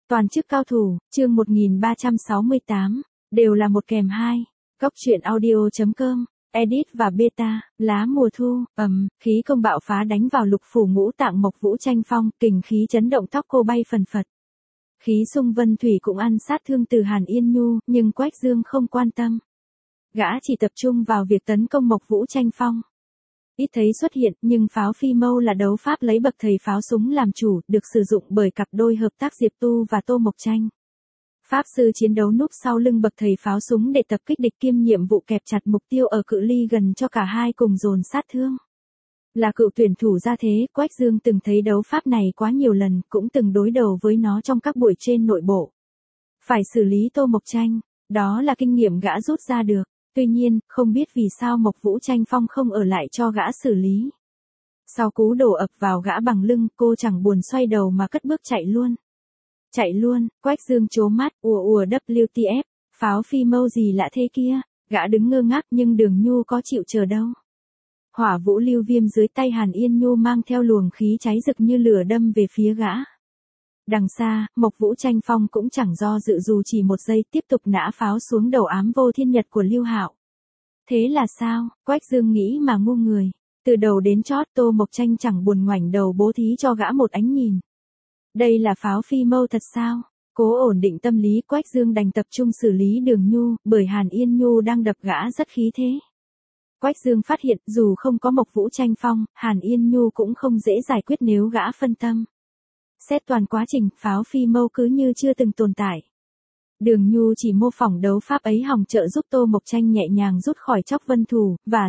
Toàn chức cao thủ, chương 1368, đều là một kèm hai. Góc truyện audio.com, edit và beta, lá mùa thu, khí công bạo phá đánh vào lục phủ ngũ tạng Mộc Vũ Tranh Phong, kình khí chấn động tóc cô bay phần phật. Khí xung vân thủy cũng ăn sát thương từ Hàn Yên Nhu, nhưng Quách Dương không quan tâm. Gã chỉ tập trung vào việc tấn công Mộc Vũ Tranh Phong. Ít thấy xuất hiện, nhưng pháo phi mâu là đấu pháp lấy bậc thầy pháo súng làm chủ, được sử dụng bởi cặp đôi hợp tác Diệp Tu và Tô Mộc Tranh. Pháp sư chiến đấu núp sau lưng bậc thầy pháo súng để tập kích địch, kiêm nhiệm vụ kẹp chặt mục tiêu ở cự ly gần cho cả hai cùng dồn sát thương. Là cựu tuyển thủ ra thế, Quách Dương từng thấy đấu pháp này quá nhiều lần, cũng từng đối đầu với nó trong các buổi trên nội bộ. Phải xử lý Tô Mộc Tranh, đó là kinh nghiệm gã rút ra được. Tuy nhiên, không biết vì sao Mộc Vũ Tranh Phong không ở lại cho gã xử lý. Sau cú đổ ập vào gã bằng lưng, cô chẳng buồn xoay đầu mà cất bước chạy luôn. Chạy luôn, Quách Dương trố mắt, ùa WTF, pháo phi mâu gì lạ thế kia, gã đứng ngơ ngác nhưng Đường Nhu có chịu chờ đâu. Hỏa vũ lưu viêm dưới tay Hàn Yên Nhu mang theo luồng khí cháy rực như lửa đâm về phía gã. Đằng xa, Mộc Vũ Tranh Phong cũng chẳng do dự dù chỉ một giây, tiếp tục nã pháo xuống đầu ám vô thiên nhật của Lưu Hạo. Thế là sao? Quách Dương nghĩ mà ngu người. Từ đầu đến chót Tô Mộc Tranh chẳng buồn ngoảnh đầu bố thí cho gã một ánh nhìn. Đây là pháo phi mâu thật sao? Cố ổn định tâm lý, Quách Dương đành tập trung xử lý Đường Nhu, bởi Hàn Yên Nhu đang đập gã rất khí thế. Quách Dương phát hiện dù không có Mộc Vũ Tranh Phong, Hàn Yên Nhu cũng không dễ giải quyết nếu gã phân tâm. Xét toàn quá trình, pháo phi mâu cứ như chưa từng tồn tại. Đường Nhu chỉ mô phỏng đấu pháp ấy hòng trợ giúp Tô Mộc Tranh nhẹ nhàng rút khỏi Chóc Vân Thủ, và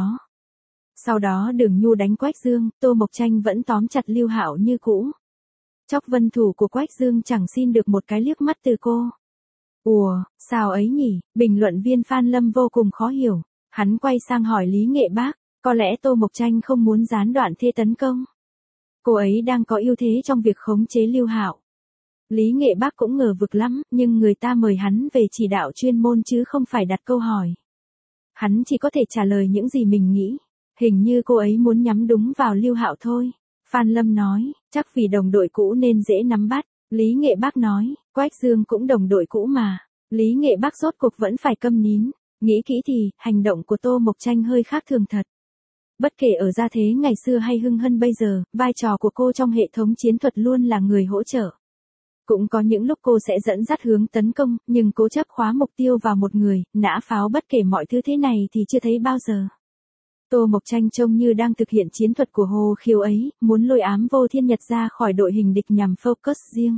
sau đó Đường Nhu đánh Quách Dương, Tô Mộc Tranh vẫn tóm chặt Lưu Hạo như cũ. Chóc Vân Thủ của Quách Dương chẳng xin được một cái liếc mắt từ cô. Ủa, sao ấy nhỉ? Bình luận viên Phan Lâm vô cùng khó hiểu. Hắn quay sang hỏi Lý Nghệ Bác, có lẽ Tô Mộc Tranh không muốn gián đoạn thế tấn công. Cô ấy đang có ưu thế trong việc khống chế Lưu Hạo. Lý Nghệ Bác cũng ngờ vực lắm, nhưng người ta mời hắn về chỉ đạo chuyên môn chứ không phải đặt câu hỏi. Hắn chỉ có thể trả lời những gì mình nghĩ. Hình như cô ấy muốn nhắm đúng vào Lưu Hạo thôi. Phan Lâm nói, chắc vì đồng đội cũ nên dễ nắm bắt. Lý Nghệ Bác nói, Quách Dương cũng đồng đội cũ mà. Lý Nghệ Bác rốt cuộc vẫn phải câm nín. Nghĩ kỹ thì, hành động của Tô Mộc Tranh hơi khác thường thật. Bất kể ở gia thế ngày xưa hay Hưng Hân bây giờ, vai trò của cô trong hệ thống chiến thuật luôn là người hỗ trợ. Cũng có những lúc cô sẽ dẫn dắt hướng tấn công, nhưng cố chấp khóa mục tiêu vào một người, nã pháo bất kể mọi thứ thế này thì chưa thấy bao giờ. Tô Mộc Tranh trông như đang thực hiện chiến thuật của Hồ Khiếu ấy, muốn lôi ám vô thiên nhật ra khỏi đội hình địch nhằm focus riêng.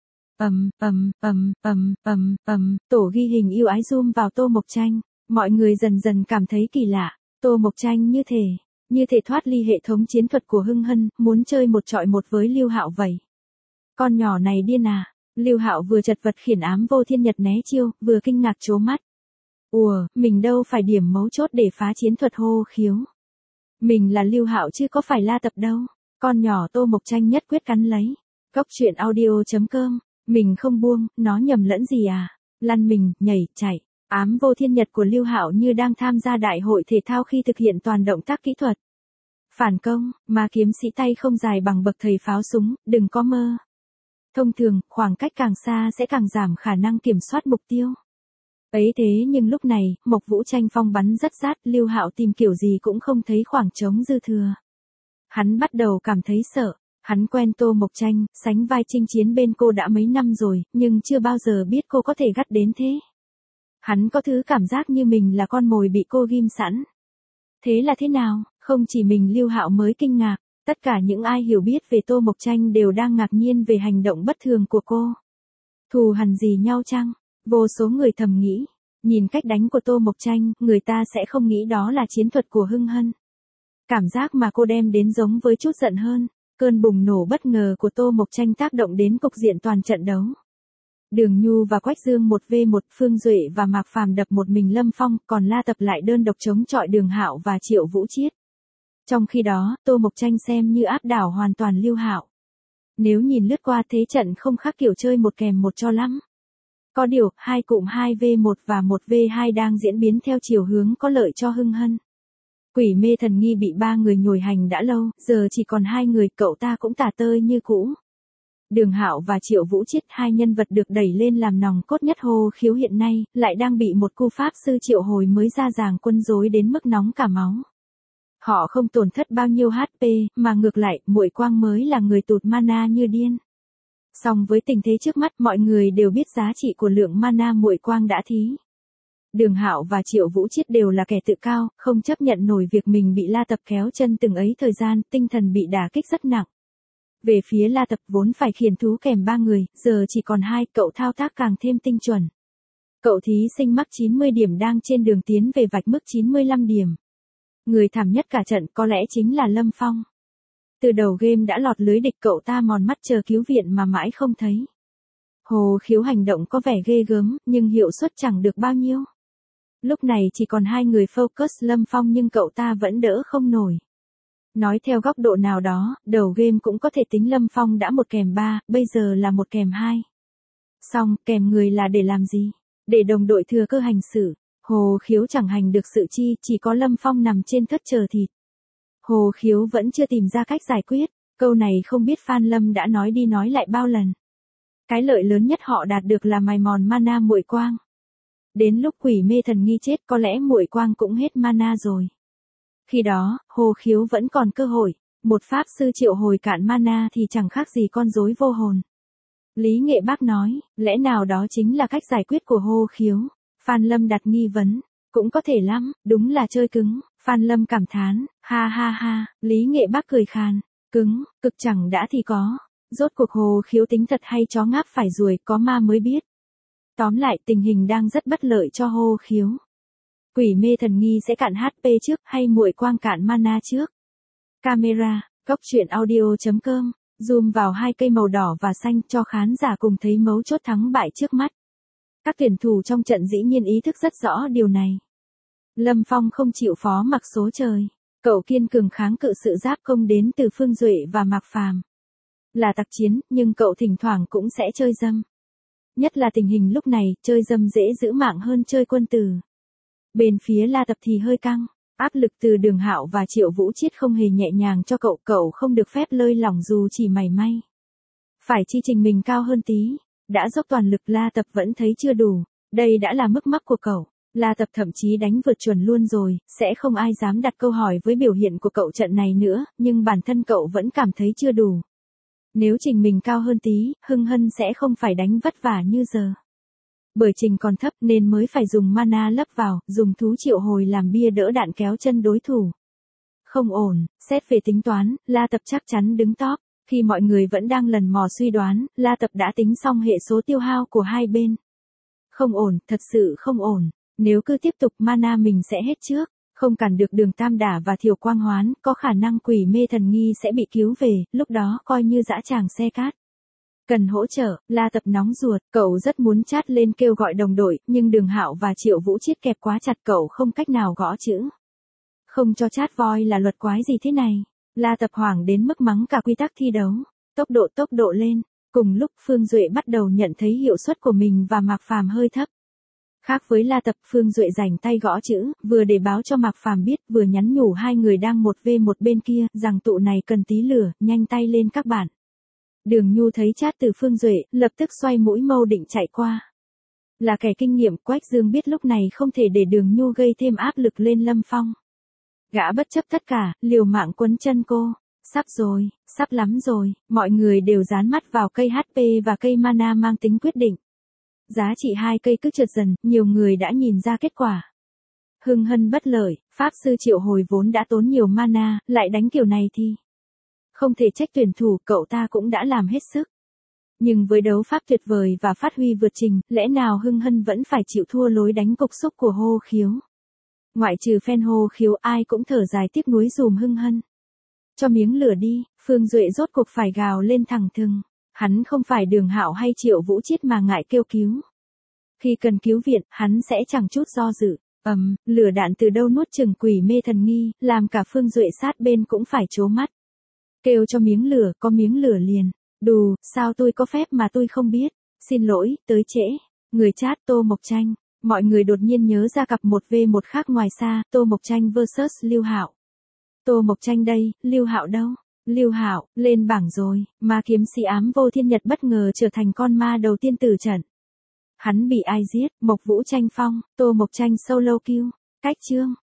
Tổ ghi hình yêu ái zoom vào Tô Mộc Tranh, mọi người dần dần cảm thấy kỳ lạ. Tô Mộc Tranh như thể thoát ly hệ thống chiến thuật của Hưng Hân, muốn chơi một chọi một với Lưu Hạo vậy. Con nhỏ này điên à? Lưu Hạo vừa chật vật khiển ám vô thiên nhật né chiêu, vừa kinh ngạc trố mắt. Ủa, mình đâu phải điểm mấu chốt để phá chiến thuật Hô Khiếu. Mình là Lưu Hạo chứ có phải La Tập đâu. Con nhỏ Tô Mộc Tranh nhất quyết cắn lấy. Góc truyện audio.com, mình không buông, nó nhầm lẫn gì à? Lăn mình, nhảy, chạy. Ám vô thiên nhật của Lưu Hạo như đang tham gia đại hội thể thao khi thực hiện toàn động tác kỹ thuật. Phản công, mà kiếm sĩ tay không dài bằng bậc thầy pháo súng, đừng có mơ. Thông thường, khoảng cách càng xa sẽ càng giảm khả năng kiểm soát mục tiêu. Ấy thế nhưng lúc này, Mộc Vũ Tranh Phong bắn rất rát, Lưu Hạo tìm kiểu gì cũng không thấy khoảng trống dư thừa. Hắn bắt đầu cảm thấy sợ. Hắn quen Tô Mộc Tranh, sánh vai chinh chiến bên cô đã mấy năm rồi, nhưng chưa bao giờ biết cô có thể gắt đến thế. Hắn có thứ cảm giác như mình là con mồi bị cô ghim sẵn. Thế là thế nào? Không chỉ mình Lưu Hạo mới kinh ngạc, tất cả những ai hiểu biết về Tô Mộc Tranh đều đang ngạc nhiên về hành động bất thường của cô. Thù hằn gì nhau chăng? Vô số người thầm nghĩ, nhìn cách đánh của Tô Mộc Tranh, người ta sẽ không nghĩ đó là chiến thuật của Hưng Hân. Cảm giác mà cô đem đến giống với chút giận hơn, cơn bùng nổ bất ngờ của Tô Mộc Tranh tác động đến cục diện toàn trận đấu. Đường Nhu và Quách Dương 1v1, Phương Duệ và Mạc Phàm đập một mình Lâm Phong, còn La Tập lại đơn độc chống chọi Đường Hạo và Triệu Vũ Chiết. Trong khi đó, Tô Mộc Tranh xem như áp đảo hoàn toàn Lưu Hạo. Nếu nhìn lướt qua thế trận không khác kiểu chơi một kèm một cho lắm. Có điều, 2 cụm 2v1 và 1v2 đang diễn biến theo chiều hướng có lợi cho Hưng Hân. Quỷ mê thần nghi bị 3 người nhồi hành đã lâu, giờ chỉ còn 2 người, cậu ta cũng tả tơi như cũ. Đường Hạo và Triệu Vũ Chiết, hai nhân vật được đẩy lên làm nòng cốt nhất Hồ Khiếu hiện nay, lại đang bị một cu pháp sư triệu hồi mới ra giằng quân rối đến mức nóng cả máu. Họ không tổn thất bao nhiêu HP, mà ngược lại, Muội Quang mới là người tụt mana như điên. Song với tình thế trước mắt, mọi người đều biết giá trị của lượng mana Muội Quang đã thí. Đường Hạo và Triệu Vũ Chiết đều là kẻ tự cao, không chấp nhận nổi việc mình bị La Tập kéo chân từng ấy thời gian, tinh thần bị đả kích rất nặng. Về phía La Tập vốn phải khiển thú kèm 3 người, giờ chỉ còn 2, cậu thao tác càng thêm tinh chuẩn. Cậu thí sinh mắc 90 điểm đang trên đường tiến về vạch mức 95 điểm. Người thảm nhất cả trận có lẽ chính là Lâm Phong. Từ đầu game đã lọt lưới địch, cậu ta mòn mắt chờ cứu viện mà mãi không thấy. Hồ Khiếu hành động có vẻ ghê gớm, nhưng hiệu suất chẳng được bao nhiêu. Lúc này chỉ còn 2 người focus Lâm Phong nhưng cậu ta vẫn đỡ không nổi. Nói theo góc độ nào đó, đầu game cũng có thể tính Lâm Phong đã 1 kèm 3, bây giờ là 1 kèm 2. Xong, kèm người là để làm gì? Để đồng đội thừa cơ hành xử. Hồ Khiếu chẳng hành được sự chi, chỉ có Lâm Phong nằm trên thất chờ thịt. Hồ Khiếu vẫn chưa tìm ra cách giải quyết, câu này không biết Phan Lâm đã nói đi nói lại bao lần. Cái lợi lớn nhất họ đạt được là mài mòn mana Muội Quang. Đến lúc Quỷ Mê Thần Nghi chết có lẽ Muội Quang cũng hết mana rồi. Khi đó, Hồ Khiếu vẫn còn cơ hội, một pháp sư triệu hồi cạn mana thì chẳng khác gì con rối vô hồn. Lý Nghệ Bác nói, lẽ nào đó chính là cách giải quyết của Hồ Khiếu? Phan Lâm đặt nghi vấn, cũng có thể lắm, đúng là chơi cứng. Phan Lâm cảm thán, ha ha ha, Lý Nghệ Bác cười khàn, cứng, cực chẳng đã thì có. Rốt cuộc Hồ Khiếu tính thật hay chó ngáp phải ruồi, có ma mới biết. Tóm lại tình hình đang rất bất lợi cho Hồ Khiếu. Quỷ Mê Thần Nghi sẽ cạn HP trước hay Muội Quang cạn mana trước? Camera, goctruyện.audio.com, zoom vào 2 cây màu đỏ và xanh cho khán giả cùng thấy mấu chốt thắng bại trước mắt. Các tuyển thủ trong trận dĩ nhiên ý thức rất rõ điều này. Lâm Phong không chịu phó mặc số trời. Cậu kiên cường kháng cự sự giáp công đến từ Phương Duệ và Mạc Phàm. Là tặc chiến, nhưng cậu thỉnh thoảng cũng sẽ chơi dâm. Nhất là tình hình lúc này, chơi dâm dễ giữ mạng hơn chơi quân tử. Bên phía La Tập thì hơi căng. Áp lực từ Đường Hạo và Triệu Vũ Chiết không hề nhẹ nhàng cho cậu không được phép lơi lỏng dù chỉ mảy may. Phải chi trình mình cao hơn tí. Đã dốc toàn lực La Tập vẫn thấy chưa đủ. Đây đã là mức mắc của cậu. La Tập thậm chí đánh vượt chuẩn luôn rồi, sẽ không ai dám đặt câu hỏi với biểu hiện của cậu trận này nữa, nhưng bản thân cậu vẫn cảm thấy chưa đủ. Nếu trình mình cao hơn tí, Hưng Hân sẽ không phải đánh vất vả như giờ. Bởi trình còn thấp nên mới phải dùng mana lấp vào, dùng thú triệu hồi làm bia đỡ đạn kéo chân đối thủ. Không ổn, xét về tính toán, La Tập chắc chắn đứng top. Khi mọi người vẫn đang lần mò suy đoán, La Tập đã tính xong hệ số tiêu hao của hai bên. Không ổn, thật sự không ổn. Nếu cứ tiếp tục mana mình sẽ hết trước. Không cản được Đường Tam Đả và Thiều Quang Hoán, có khả năng Quỷ Mê Thần Nghi sẽ bị cứu về, lúc đó coi như dã tràng xe cát. Cần hỗ trợ, La Tập nóng ruột, cậu rất muốn chat lên kêu gọi đồng đội, nhưng Đường Hạo và Triệu Vũ Chiết kẹp quá chặt cậu không cách nào gõ chữ. Không cho chat voi là luật quái gì thế này? La Tập hoảng đến mức mắng cả quy tắc thi đấu. Tốc độ lên. Cùng lúc Phương Duệ bắt đầu nhận thấy hiệu suất của mình và Mạc Phàm hơi thấp. Khác với La Tập, Phương Duệ rảnh tay gõ chữ, vừa để báo cho Mạc Phàm biết, vừa nhắn nhủ hai người đang 1v1 bên kia, rằng tụ này cần tí lửa, nhanh tay lên các bạn. Đường Nhu thấy chat từ Phương Duệ, lập tức xoay mũi mâu định chạy qua. Là kẻ kinh nghiệm, Quách Dương biết lúc này không thể để Đường Nhu gây thêm áp lực lên Lâm Phong. Gã bất chấp tất cả, liều mạng quấn chân cô. Sắp rồi, sắp lắm rồi, mọi người đều dán mắt vào cây HP và cây mana mang tính quyết định. Giá trị 2 cây cứ trượt dần, nhiều người đã nhìn ra kết quả. Hưng Hân bất lợi, pháp sư triệu hồi vốn đã tốn nhiều mana, lại đánh kiểu này thì không thể trách tuyển thủ, cậu ta cũng đã làm hết sức. Nhưng với đấu pháp tuyệt vời và phát huy vượt trình, lẽ nào Hưng Hân vẫn phải chịu thua lối đánh cục xúc của Hồ Khiếu? Ngoại trừ fan Hồ Khiếu, ai cũng thở dài tiếc nuối dùm Hưng Hân. Cho miếng lửa đi, Phương Duệ rốt cuộc phải gào lên thẳng thừng. Hắn không phải Đường Hạo hay Triệu Vũ Chiết mà ngại kêu cứu. Khi cần cứu viện, hắn sẽ chẳng chút do dự. Lửa đạn từ đâu nuốt chửng Quỷ Mê Thần Nghi, làm cả Phương Duệ sát bên cũng phải trố mắt. Kêu cho miếng lửa, có miếng lửa liền. Đù, sao tôi có phép mà tôi không biết. Xin lỗi, tới trễ. Người chat Tô Mộc Tranh. Mọi người đột nhiên nhớ ra cặp 1v1 khác ngoài xa, Tô Mộc Tranh vs Lưu Hạo. Tô Mộc Tranh đây, Lưu Hạo đâu? Lưu Hạo, lên bảng rồi, ma kiếm sĩ ám vô thiên nhật bất ngờ trở thành con ma đầu tiên tử trận. Hắn bị ai giết? Mộc Vũ tranh phong, Tô Mộc Tranh solo kill. Cách chương.